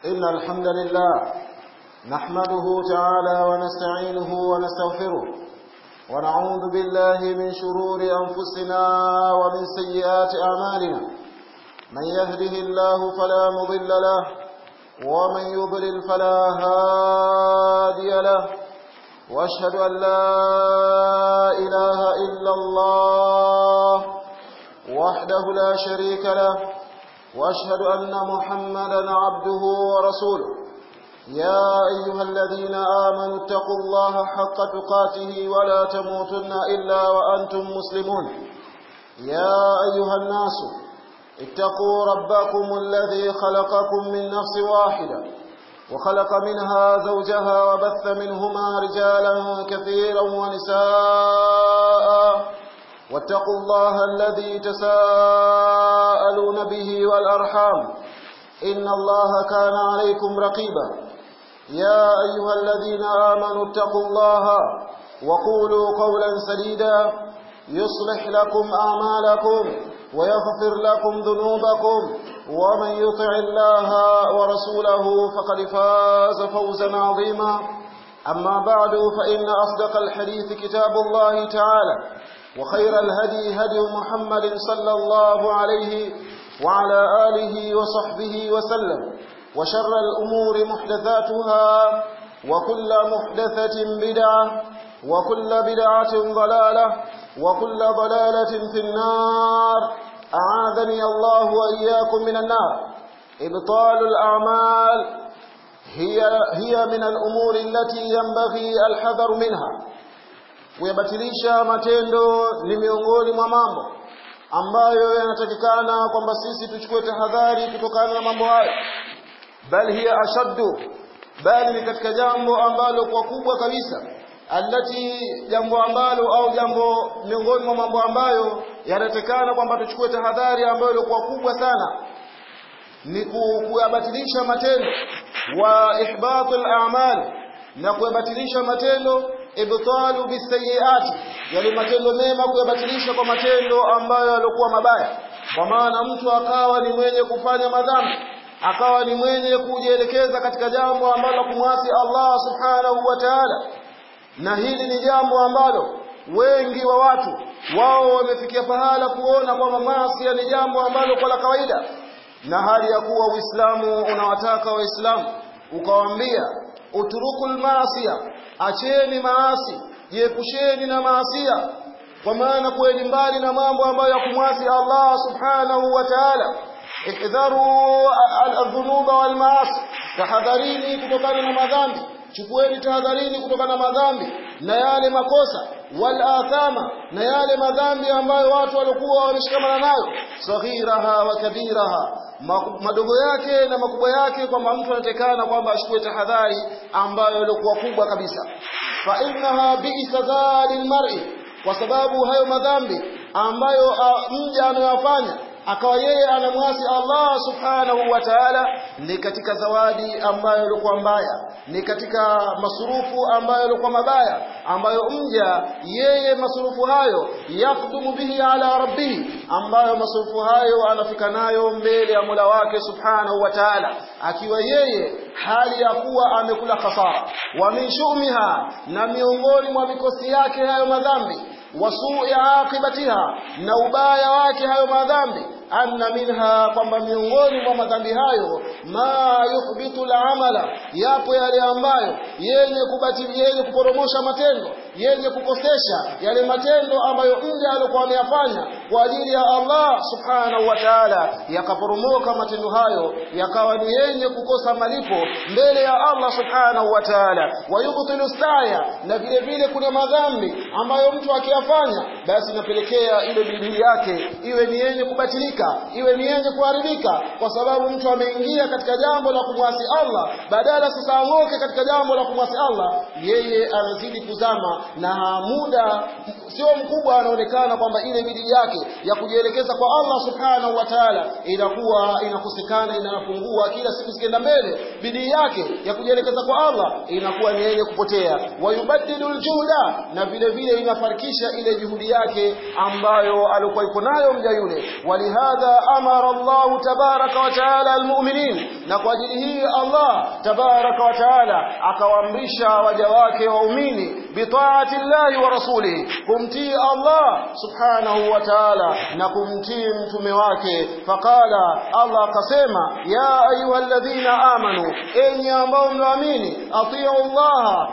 إن الحمد لله نحمده تعالى ونستعينه ونستغفره ونعوذ بالله من شرور أنفسنا ومن سيئات أعمالنا من يهده الله فلا مضل له ومن يضلل فلا هادي له وأشهد أن لا إله إلا الله وحده لا شريك له وأشهد أن محمدا عبده ورسوله يا أيها الذين آمنوا اتقوا الله حق تقاته ولا تموتن إلا وأنتم مسلمون يا أيها الناس اتقوا ربكم الذي خلقكم من نفس واحدة وخلق منها زوجها وبث منهما رجالا كثيرا ونساء واتقوا الله الذي تساءلون به والأرحام إن الله كان عليكم رقيبا يا أيها الذين آمنوا اتقوا الله وقولوا قولا سديدا يصلح لكم أعمالكم ويغفر لكم ذنوبكم ومن يطع الله ورسوله فقد فاز فوزا عظيما أما بعد فإن أصدق الحديث كتاب الله تعالى وخير الهدي هدي محمد صلى الله عليه وعلى آله وصحبه وسلم وشر الأمور محدثاتها وكل محدثة بدعة وكل بدعة ضلالة وكل ضلالة في النار أعاذني الله وإياكم من النار. إبطال الأعمال هي من الأمور التي ينبغي الحذر منها. Kuyabatilisha matendo ni miongoni mwa mambo ambayo yanatakikana kwamba sisi tuchukue tahadhari kutokana na mambo hayo. Bali hiya ashaddu, bali ni katika jambo ambalo kwa kubwa kabisa, jambo ambalo au jambo miongoni mwa mambo ambayo yanatakikana kwamba tuchukue tahadhari ambayo kwa kubwa sana ni kuyabatilisha matendo wa ihbatul a'mal, na kuyabatilisha matendo ibtalu bisayiati, yale matendo mema kuyabatilisha kwa matendo ambayo yalikuwa mabaya. Kwa maana mtu akawa ni mwenye kufanya madhambi, akawa ni mwenye kujielekeza katika jambo ambalo kumwasi Allah subhanahu wa ta'ala, na hili ni jambo ambalo wengi wa watu wao wamefikia pahala kuona kwamba maasi ni jambo ambalo kwa la kawaida, na hali ya kuwa Uislamu unawataka Waislamu ukawaambia uturukul maasiya, acheni maasi, jiepusheni na maasiya, kwa maana kuweni mbali na mambo ambayo ya kumwasi Allah subhanahu wa ta'ala. Ihdharu al-dhunuba wal maasi, tahadharini kutokana na madhambi, chukueni tahadharini kutokana na madhambi na yale makosa, wal athama, na yale madhambi ambayo watu walikuwa wameshikamana nayo, saghiraha wa kabiraha, madogo yake na makubwa yake, kwamba mtu anatekana kwamba ashukue tahadhari ambayo ilikuwa kubwa kabisa. Fa innaha bi'sadalil mar'i, kwa sababu hayo madhambi ambayo mja anayofanya akawa yeye anamwasi Allah subhanahu wa ta'ala, ni katika zawadi ambayo ilikuwa mbaya, ni katika masurufu ambayo ilikuwa mabaya, ambayo mja yeye masurufu hayo yakhdumu bihi ala rabbih, ambayo masurufu hayo anafika nayo mbele ya Mola wake subhanahu wa ta'ala, akiwa yeye hali ya kuwa amekula khasara. Wa min shumiha, na miongoni mwa mikosi yake hayo madhambi, wasui aqibatiha, na ubaya wake hayo madhambi, anna minha, kwamba miongoni mwa madhambi hayo ma yuhbitu al-amala, yapo yale ambayo yenye kubatili, yenye kuporomosha matendo, yenye kukosesha yale matendo ambayo mja alikuwa ameyafanya kwa ajili ya Allah subhanahu wa ta'ala, yakaporomoka matendo hayo yakawa ni yenye kukosa malipo mbele ya Allah subhanahu wa ta'ala. Wa yubtilu staya, na vile vile kuna madhambi ambayo mtu akiyafanya basi inapelekea ile bidii yake iwe ni yenye kubatilika, iwe ni yenye kuharibika, kwa sababu mtu ameingia katika jambo la kumwasi Allah, badala sasa ang'oke katika jambo la kumwasi Allah, yeye anazidi kuzama, na muda sio mkubwa anaonekana kwamba ile bidii yake ya kujielekeza kwa Allah subhanahu wa ta'ala inakuwa inakosekana, inapungua kila siku zikienda mbele. Bidii yake ya kujielekeza kwa Allah inakuwa ni yenye kupotea. Wayubadilul juhda, na vile vile inafarikisha ile juhudi yake ambayo alikuwa yuko nayo mja yule. Waliha walihadha amara Allah tabaraka wa taala almu'minin, na kwa ajili hii Allah tabaraka wa taala akawaamrisha waja wake waumini bitaati Allah wa rasulihi, kumtii Allah subhanahu wa ta'ala na kumtii mtume wake. Faqala, Allah akasema, ya ayyuhalladhina amanu, enyi ambao mnaamini, atiu Allah,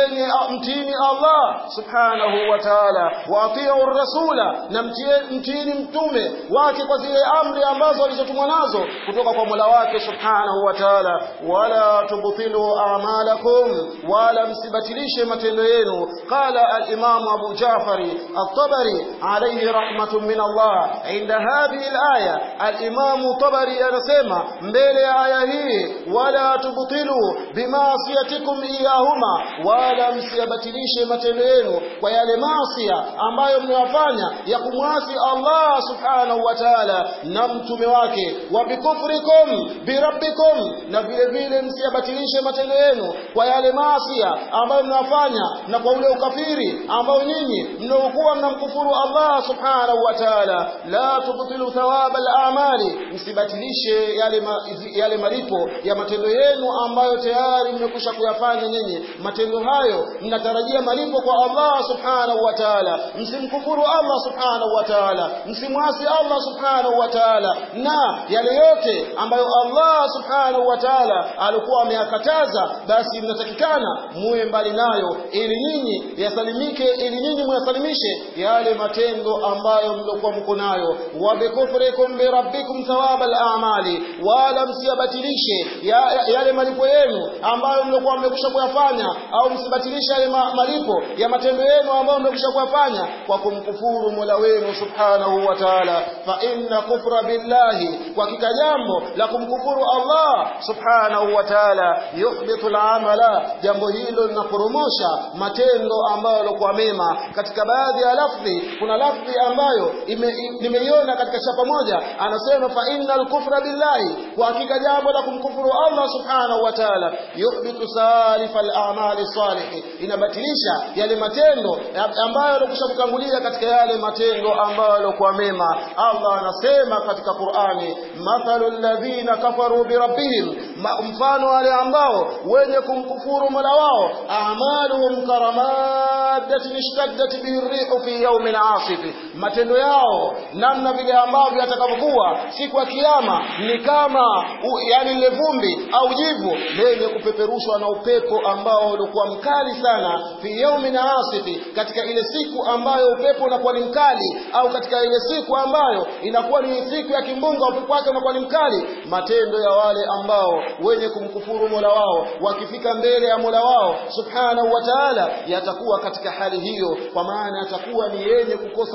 mtiini Allah subhanahu wa ta'ala, wa atiu rasula, na mtiini mtume wake kwa zile amri ambazo alizotumwa nazo kutoka kwa Mola wake subhanahu wa ta'ala. Wala tubtilu a'malakum, wala msibatilishe matendo yenu. Qala al-Imam Abu Ja'far at-Tabari alayhi rahmatun min Allah, inda hadhihi al-aya, al-Imam Tabari anasema mbele ya aya hii, wala tubtilu bima'siyatikum iyahuma, wala msibatilishe matendo yenu kwa yale maasi ambayo mnayofanya ya kumwasi Allah subhanahu wa ta'ala na mtume wake. Wa bikufrikum birabbikum, na vile vile msibatilishe matendo yenu kwa yale maasi ambayo mnafanya na kwa ule ukafiri ambao nyinyi mnaokuwa mnamkufuru Allah subhanahu wa ta'ala. La tubtilu thawab al-a'mali, msibatilishe yale malipo ya matendo yenu ambayo tayari mmekwisha kuyafanya nyinyi. Matendo hayo mnatarajia malipo kwa Allah subhanahu wa ta'ala. Msimkufuru Allah subhanahu wa ta'ala, msimwasi Allah subhanahu wa ta'ala, na yale yote ambayo Allah subhanahu wa ta'ala alikuwa ameyakataza, basi mnatakikana muwe mbali nayo, ili nyinyi yasalimike, ili nyinyi muyasalimishe yale matendo ambayo mlikuwa mko nayo. Wa bikufrikum birabbikum thawab al-a'mali, wala msiyabatilishe yale malipo yenu ambayo mlikuwa mmekwisha kuyafanya, au msibatilishe yale malipo ya matendo yenu ambayo mmekwisha kuyafanya kwa kumkufuru Mola wenu subhanahu wa ta'ala. Fa inna kufra billahi, kwa hakika jambo la kumkufuru Allah subhanahu wa ta'ala, yuhbitu al-amala, jambo hilo linaporomosha matendo ambayo yalikuwa mema. Katika baadhi ya lafzi, kuna lafzi ambayo nimeiona katika chapa moja, anasema fa innal kufra billahi, kwa hakika jambo la kumkufuru Allah subhanahu wa ta'ala, yuhbitu salifal a'mali salih, inabatilisha yale matendo ambayo yalikuwa kutangulia katika yale matendo ambayo yalikuwa mema. Allah anasema katika Qur'ani, mathalul ladhina kafaru bi rabbihim, mfano wale ambao wenye kumkufuru Mola wao, a'maluhum karamadatin ishtaddat bihi ar-rihu fi yawmin 'asif, matendo yao namna vile ambavyo atakavyokuwa siku ya kiyama ni kama yani ile vumbi au jivu lenye kupeperushwa na upepo ambao ulikuwa mkali sana, fi yawmin 'asif, katika ile siku ambayo upepo unakuwa ni mkali, au katika ile siku ambayo inakuwa ni siku ya kimbunga, upepo wake unakuwa ni mkali. Matendo ya wale ambao wenye kumkufuru Mola wao, wakifika mbele ya Mola wao subhanahu wa ta'ala, yatakuwa katika hali hiyo, kwa maana yatakuwa ni yenye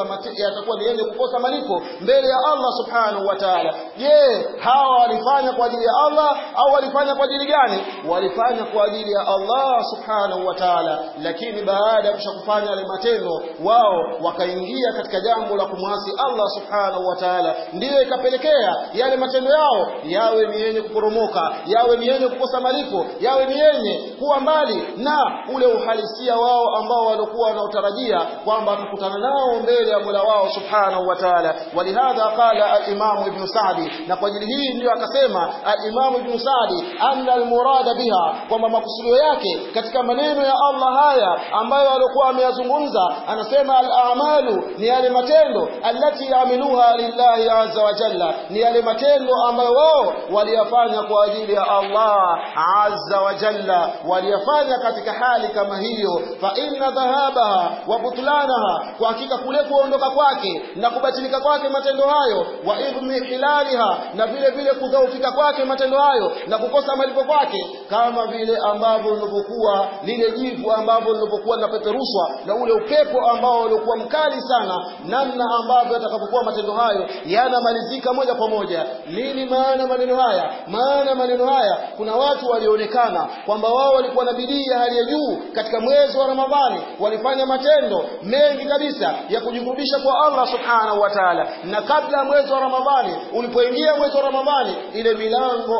kukosa malipo mbele ya Allah subhanahu wa ta'ala. Je, hawa walifanya kwa ajili ya Allah au walifanya kwa ajili gani? Walifanya kwa ajili ya Allah subhanahu wa ta'ala, lakini baada ya kufanya yale matendo, wao wakaingia katika jambo la kumwasi Allah subhanahu wa ta'ala, ndiyo ikapelekea yale matendo yao yawe ni yenye kuporomoka, yawe ni yenye kukosa malipo, yawe ni yenye kuwa mbali na ule uhalisia wao ambao walikuwa wanaotarajia kwamba watakutana nao mbele ya Mola wao subhanahu wa ta'ala. Walihadha qala al-Imam Ibn Sa'di, na kwa ajili hii ndio akasema al-Imam Ibn Sa'di, anna al-murada biha, kwamba makusudio yake katika maneno ya Allah haya ambayo alikuwa ameyazungumza, anasema al-a'malu, ni yale matendo allati ya'miluha lillahi azza wa jalla, ni yale matendo ambayo wao waliyafanya kwa ajili ya Allah azza wa jalla, waliyafanya katika hali kama hiyo. Fa inna dhahabaha wa butlanaha, kwa hakika kule kuondoka kwake na kubatilika kwake matendo hayo, wa idmi hilaliha, na vile vile kudhoofika kwake matendo hayo na kukosa malipo kwake, kama vile ambavyo lilivyokuwa lile jivu ambavyo lilivyokuwa linapeperushwa na ule upepo ambao ulikuwa mkali sana, namna ambavyo atakapokuwa matendo hayo yanamalizika moja kwa moja. Nini maana maneno haya? Maana maneno haya, kuna watu walionekana kwamba wao walikuwa na bidii ya hali ya juu katika mwezi wa Ramadhani, walifanya matendo mengi kabisa ya kujikurubisha kwa Allah subhanahu wa ta'ala, na kabla mwezi wa Ramadhani ulipoingia mwezi wa Ramadhani, ile milango ambayo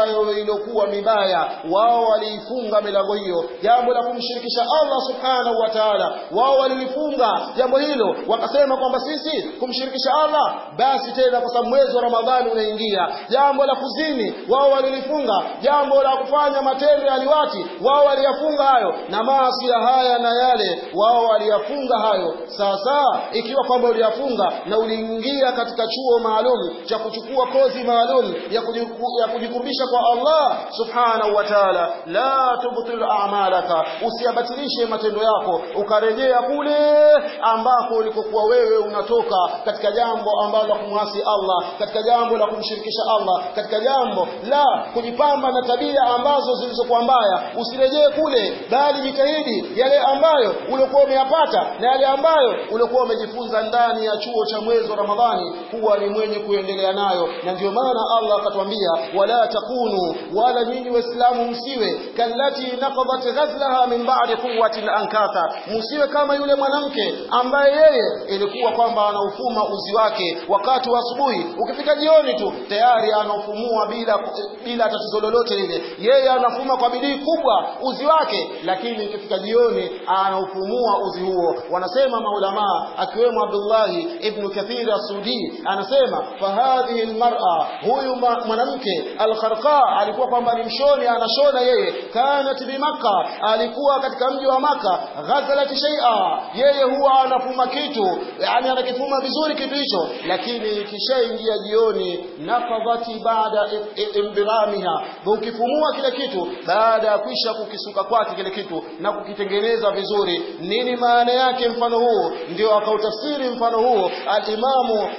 ambayo ilikuwa mibaya, wao waliifunga milango hiyo. Jambo la kumshirikisha Allah subhanahu wa ta'ala, wao walifunga jambo hilo, wakasema kwamba sisi kumshirikisha Allah basi tena kwa sababu mwezi wa Ramadhani unaingia. Jambo la kuzini wao walifunga, jambo la kufanya matendo ya liwati wao waliyafunga hayo, na maasi haya na yale wao waliyafunga hayo. Sasa ikiwa kwamba uliyafunga na uliingia katika chuo maalum cha kuchukua kozi maalum ya kujikurubisha kwa Allah subhanahu wa ta'ala, la tubtil a'malaka, usiyabatilishe matendo yako ukarejea kule ambako ulikokuwa wewe unatoka, katika jambo ambalo la kumwasi Allah, katika jambo la kumshirikisha Allah, katika jambo la kujipamba na tabia ambazo zilizokuwa mbaya. Usirejee kule, bali jitahidi yale ambayo ulikuwa umeyapata na yale ambayo ulikuwa umejifunza ndani ya chuo cha mwezi wa Ramadhani kuwa ni mwenye kuendelea nayo. Na ndio maana Allah akatuambia, wala takunu, wala nyinyi waislamu msiwe kallati naqadat ghazlaha min ba'di quwwatin ankatha, msiwe kama yule mwanamke ambaye yeye ilikuwa kwamba anaufuma uzi wake wakati wa asubuhi, ukifika jioni tu tayari anaufumua bila tatizo lolote lile. Yeye anafuma kwa bidii kubwa uzi wake, lakini ikifika jioni anaufumua uzi huo. Wanasema maulama akiwemo Abdullah ibn Kathir as-Sudi, anasema fahadhihi almar'a, huyu mwanamke al-kharqa alikuwa kwamba ni mshoni, anashona yeye. Kanat bi Makkah, alikuwa katika mji wa Makkah. Ghazalat shay'a, yeye huwa anafuma kitu, yani anakifuma vizuri kitu hicho, lakini kishaingia jioni naqadati baada imbiramiha, ukifumua kile kitu baada ya kwisha kukisuka kwake kile kitu na kukitengeneza vizuri. Nini maana yake mfano huu? Ndio akautafsiri mfano huu al-Imamu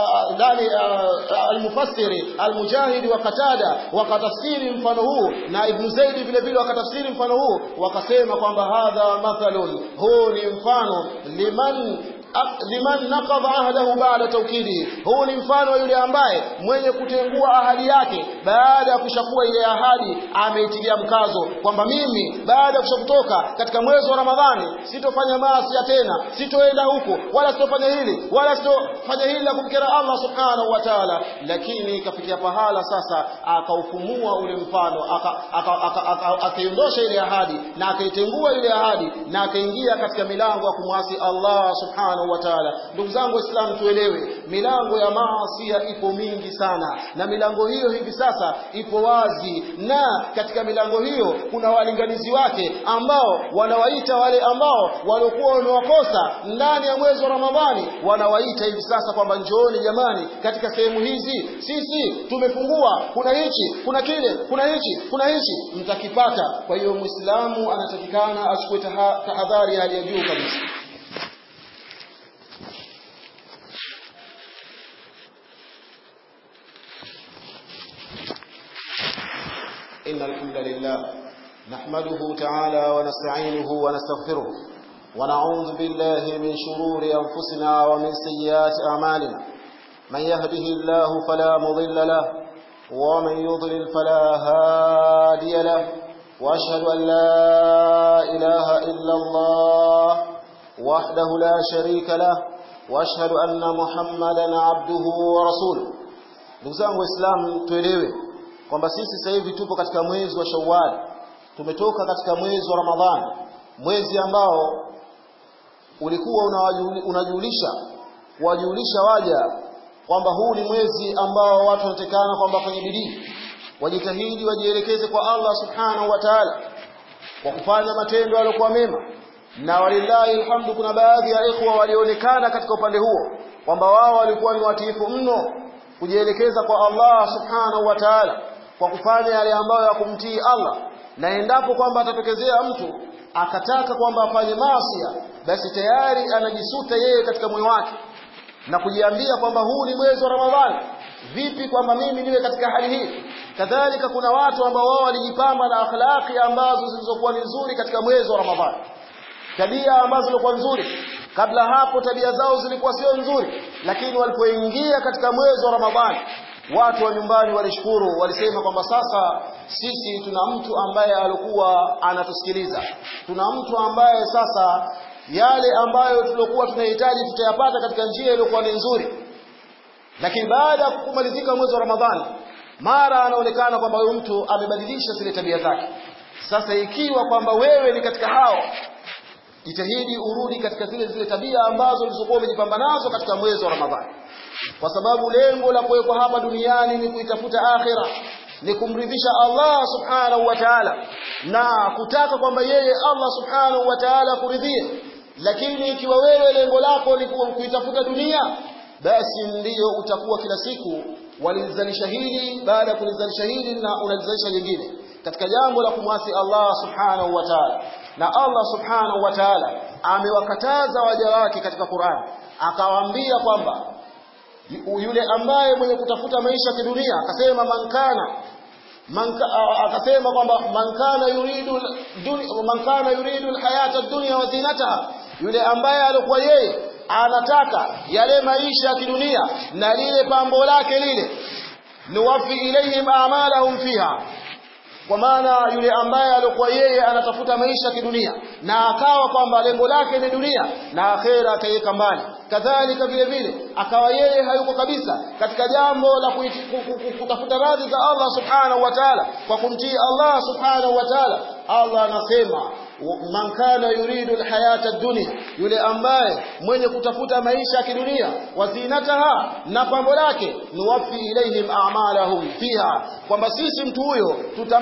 al-Mufassiri al-Mujahid wa Qatada wakatafsiri mfano huu, na Ibn Zaid vile vile wakatafsiri mfano huu, wakasema kwamba hadha mathalun, huu ni mfano liman naqadha ahdahu ba'da tawkidi, huu ni mfano wa yule ambaye mwenye kutengua ahadi yake baada ya kushakuwa ile ahadi ameitilia mkazo kwamba mimi baada ya kushakutoka katika mwezi wa Ramadhani sitofanya maasi tena, sitoenda huko wala sitofanya hili wala sitofanya hili la kumkera Allah subhanahu wa ta'ala. Lakini ikafikia pahala sasa akaufumua ule mfano, akaondosha ile ahadi na akaitengua ile ahadi na akaingia katika milango ya kumwasi Allah subhanahu wa ta'ala. Ndugu zangu Waislamu, tuelewe milango ya maasi ipo mingi sana, na milango hiyo hivi sasa ipo wazi, na katika milango hiyo kuna walinganizi wake ambao wanawaita wale ambao walikuwa wamewakosa ndani ya mwezi wa Ramadhani, wanawaita hivi sasa kwamba njooni jamani, katika sehemu hizi sisi tumefungua, kuna hichi, kuna kile, kuna hichi, kuna hichi, mtakipata. Kwa hiyo Muislamu anatakikana achukue tahadhari hali ya juu kabisa. إن الحمد لله نحمده تعالى ونستعينه ونستغفره ونعوذ بالله من شرور أنفسنا ومن سيئات أعمالنا. من يهده الله فلا مضل له ومن يضلل فلا هادي له، وأشهد أن لا إله إلا الله وحده لا شريك له، وأشهد أن محمدا عبده ورسوله. ndugu zangu Waislamu, tuelewe kwamba sisi sasa hivi tupo katika mwezi wa Shawwal, tumetoka katika mwezi wa Ramadhani, mwezi ambao ulikuwa unajulisha waja kwamba huu ni mwezi ambao watu wanatakana kwamba wafanye bidii, wajitahidi, wajielekeze kwa Allah subhanahu wa ta'ala kwa kufanya matendo yaliyokuwa mema. Na walillahi alhamdu, kuna baadhi ya ikhwa walionekana katika upande huo kwamba wao walikuwa ni watiifu mno kujielekeza kwa Allah subhanahu wa ta'ala kwa kufanya yale ambayo ya kumtii Allah. Na endapo kwamba atatokezea mtu akataka kwamba afanye maasi, basi tayari anajisuta yeye katika moyo wake na kujiambia kwamba huu ni mwezi wa Ramadhani, vipi kwamba mimi niwe katika hali hii? Kadhalika kuna watu ambao wao walijipamba na akhlaqi ambazo zilizokuwa nzuri katika mwezi wa Ramadhani, tabia ambazo zilikuwa nzuri. Kabla hapo tabia zao zilikuwa sio nzuri, lakini walipoingia katika mwezi wa Ramadhani, watu wa nyumbani walishukuru, walisema kwamba sasa sisi tuna mtu ambaye alikuwa anatusikiliza, tuna mtu ambaye sasa yale ambayo tulikuwa tunahitaji tutayapata katika njia iliyokuwa nzuri. Lakini baada ya kumalizika mwezi wa Ramadhani, mara anaonekana kwamba huyo mtu amebadilisha zile tabia zake. Sasa ikiwa kwamba wewe ni katika hao, jitahidi urudi katika zile tabia ambazo ulizokuwa umejipamba nazo katika mwezi wa Ramadhani, kwa sababu lengo la kuwepo hapa duniani ni kuitafuta akhira, ni kumridhisha Allah subhanahu wa ta'ala na kutaka kwamba yeye Allah subhanahu wa ta'ala kuridhie. Lakini ikiwa wewe lengo lako ni kuitafuta dunia, basi ndiyo utakuwa kila siku walizalisha hili baada ya kulizalisha hili na unalizalisha jingine katika jambo la kumwasi Allah subhanahu wa ta'ala. Na Allah subhanahu wa ta'ala amewakataza waja wake katika Qur'an, akawaambia kwamba yule ambaye mwenye kutafuta maisha ya kidunia, akasema akasema kwamba man kana yuridu alhayata ad-dunya wa zinataha, yule ambaye alikuwa yeye anataka yale maisha ya kidunia na lile pambo lake lile, nuwafi ilayhim a'malahum fiha, kwa maana yule ambaye alikuwa yeye anatafuta maisha ya kidunia na akawa kwamba lengo lake ni dunia na akhera akaiweka mbali, kadhalika vile vile akawa yeye hayuko kabisa katika jambo la kutafuta radhi za Allah subhanahu wa ta'ala kwa kumtii Allah subhanahu wa ta'ala, Allah anasema man kana yuridu alhayata ad-dunya, yule ambaye mwenye kutafuta maisha ya kidunia, wazinataha, na pambo lake, nuwafi ilaihim a'malahum fiha, kwamba sisi mtu huyo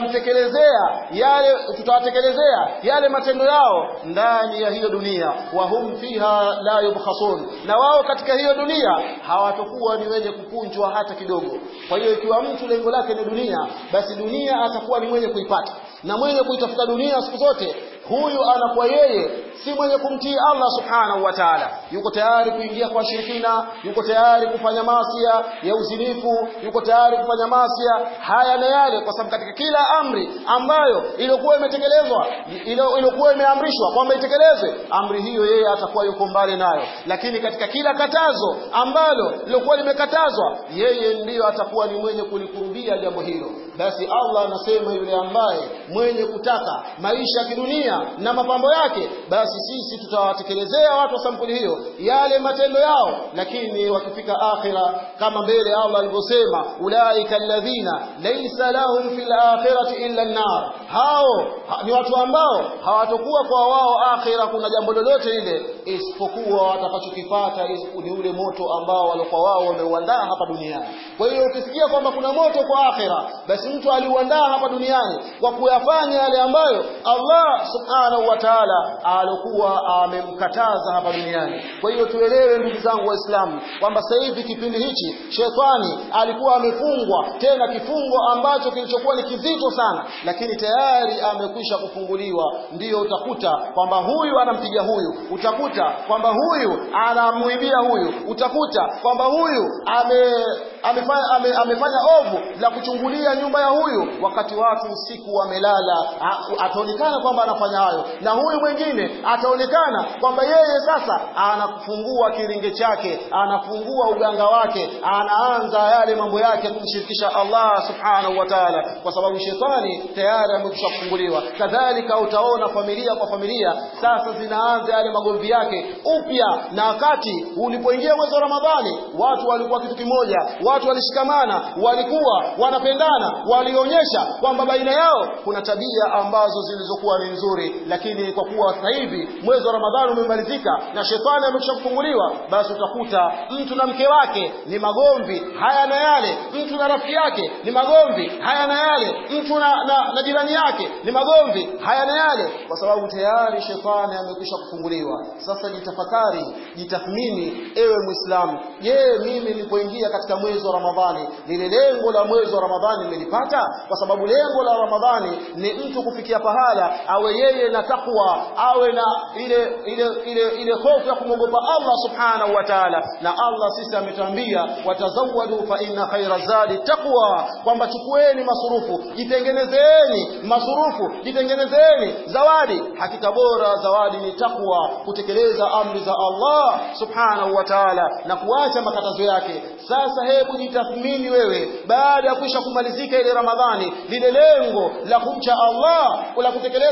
tutawatekelezea yale matendo yao ndani ya hiyo dunia, wa hum fiha la yubkhasun, na wao katika hiyo dunia hawatakuwa ni wenye kupunjwa hata kidogo. Kwa hiyo ikiwa mtu lengo lake ni dunia, basi dunia atakuwa ni mwenye kuipata, na mwenye kuitafuta dunia siku zote, huyu anakuwa yeye si mwenye kumtii Allah subhanahu wa ta'ala, yuko tayari kuingia kwa shirikina, yuko tayari kufanya maasiya ya uzinifu, yuko tayari kufanya maasiya haya na yale, kwa sababu katika kila amri ambayo iliyokuwa imetekelezwa, iliyokuwa imeamrishwa kwamba itekelezwe, amri hiyo yeye atakuwa yuko mbali nayo. Lakini katika kila katazo ambalo lilikuwa limekatazwa, yeye ndiyo atakuwa ni mwenye kulikurubia jambo hilo. Basi Allah anasema yule ambaye mwenye kutaka maisha ya kidunia na mapambo yake, basi sisi tutawatekelezea watu wa sampuli hiyo yale matendo yao, lakini wakifika akhira, kama mbele Allah alivyosema, ulaika alladhina laysa lahum fil akhirati illa an-nar, hao ni watu ambao hawatakuwa kwa wao akhira kuna jambo lolote ile isipokuwa watakachokipata ni ule moto ambao walikuwa wao wameuandaa hapa duniani. Kwa hiyo ukisikia kwamba kuna moto kwa akhira, basi mtu aliuandaa hapa duniani kwa kuyafanya yale ambayo Allah subhanahu wa ta'ala alikuwa amemkataza hapa duniani. Kwa hiyo tuelewe ndugu zangu Waislamu kwamba sasa hivi kipindi hichi shetani alikuwa amefungwa, tena kifungo ambacho kilichokuwa ni kizito sana, lakini tayari amekwisha kufunguliwa. Ndiyo utakuta kwamba huyu anampiga huyu, utakuta kwamba huyu anamuibia huyu, utakuta kwamba huyu amefanya ovu la kuchungulia nyumba ya huyu wakati watu usiku wamelala, ataonekana kwamba anafanya hayo, na huyu mwingine ataonekana kwamba yeye sasa anafungua kiringe chake, anafungua uganga wake, anaanza yale mambo yake kumshirikisha Allah subhanahu wa ta'ala, kwa sababu shetani tayari amekwisha kufunguliwa. Kadhalika utaona familia kwa familia sasa zinaanza yale magomvi yake upya, na wakati ulipoingia mwezi wa Ramadhani watu walikuwa kitu kimoja, watu walishikamana, walikuwa wanapendana, walionyesha kwamba baina yao kuna tabia ambazo zilizokuwa ni nzuri. Lakini kwa kuwa sasa hivi mwezi wa Ramadhani umemalizika na shetani amekwisha kufunguliwa, basi utakuta mtu na mke wake ni magomvi haya na yale, mtu na rafiki yake ni magomvi haya na yale, mtu na jirani yake ni magomvi haya na yale, kwa sababu tayari shetani amekwisha kufunguliwa. Sasa jitafakari, jitathmini ewe Muislamu, je, mimi nilipoingia katika mwezi wa Ramadhani lile lengo la mwezi wa Ramadhani nimelipata? Kwa sababu lengo la Ramadhani ni mtu kufikia pahala awe yeye na takwa, awe na ile hofu ya kumwogopa Allah subhanahu wa ta'ala. Na Allah sisi ametuambia watazawwadu fa inna khayra zadi taqwa, kwamba chukueni masurufu, jitengenezeni masurufu, jitengenezeni zawadi, hakika bora zawadi ni takwa, kutekeleza amri za Allah subhanahu wa ta'ala na kuacha makatazo yake. Sasa hebu jitathmini wewe, baada ya kuisha kumalizika ile Ramadhani, lile lengo la kumcha Allah, la kutekeleza amri za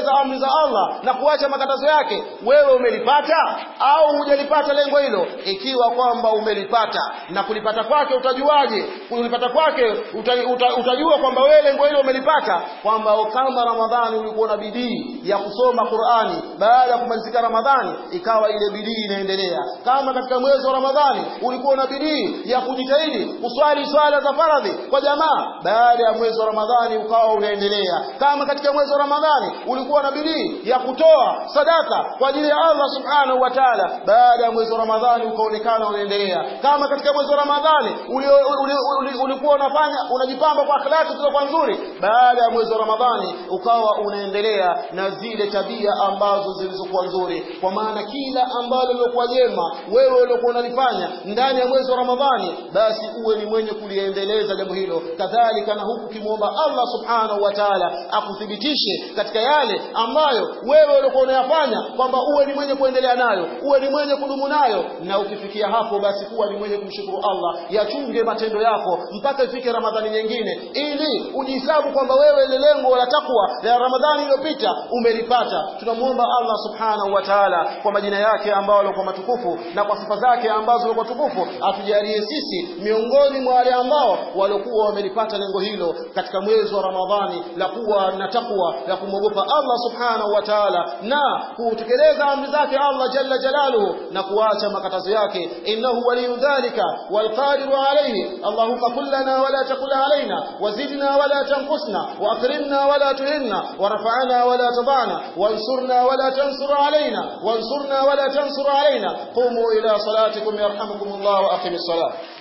Allah na kuacha makatazo yake, wewe umelipata au hujalipata lengo hilo? Ikiwa kwamba umelipata, na kulipata kwake utajuaje? Kulipata kwake utajua kwamba wewe lengo hilo umelipata, kwamba kama Ramadhani ulikuwa na bidii ya kusoma Qur'ani, baada ya kumalizika Ramadhani ikawa ile bidii inaendelea. Kama katika mwezi wa Ramadhani ulikuwa na bidii ya kujitahidi kuswali swala za faradhi kwa jamaa, baada ya mwezi wa Ramadhani ukawa unaendelea. Kama katika mwezi wa Ramadhani ulikuwa na bidii ya kutoa sadaka kwa ajili ya Allah subhanahu wa ta'ala, baada ya mwezi wa Ramadhani ukaonekana unaendelea. Kama katika mwezi wa Ramadhani ulikuwa unajipamba kwa akhlaki zilizokuwa nzuri, baada ya mwezi wa Ramadhani ukawa unaendelea na zile tabia ambazo zilizokuwa nzuri. Kwa maana kila ambalo lilikuwa jema wewe ulikuwa unalifanya ndani ya mwezi wa Ramadhani, basi uwe ni mwenye kuliendeleza jambo hilo. Kadhalika na huku kimuomba Allah subhanahu wa ta'ala akuthibitishe katika yale ambayo wewe ulikuwa unayafanya, kwamba uwe ni mwenye kuendelea nayo, uwe ni mwenye kudumu nayo. Na ukifikia hapo, basi kuwa ni mwenye kumshukuru Allah, yachunge matendo yako mpaka ifike Ramadhani nyingine, ili ujihesabu kwamba wewe ile lengo la takwa la Ramadhani iliyopita umelipata. Tunamuomba Allah subhanahu wa ta'ala kwa majina yake ambayo yalikuwa matukufu na kwa sifa zake ambazo zilikuwa tukufu, atujalie sisi miongoni mwa wale ambao walikuwa wamelipata lengo hilo katika mwezi wa Ramadhani, la kuwa na takwa, la kumwogopa Allah subhanahu wa ta'ala na kutekeleza amri zake Allah jalla jalaluhu na kuacha makatazo yake. Innahu waliyu dhalika wal qadiru alayhi. Allahumma kullana wala takul alaina, wazidna wala tanqusna, wa akrimna wala tuhinna, warfa'na wala tadana, wansurna wala tansur alaina, wansurna wala tansur alaina. Qumu ila salatikum yarhamukumullah wa aqimis salat.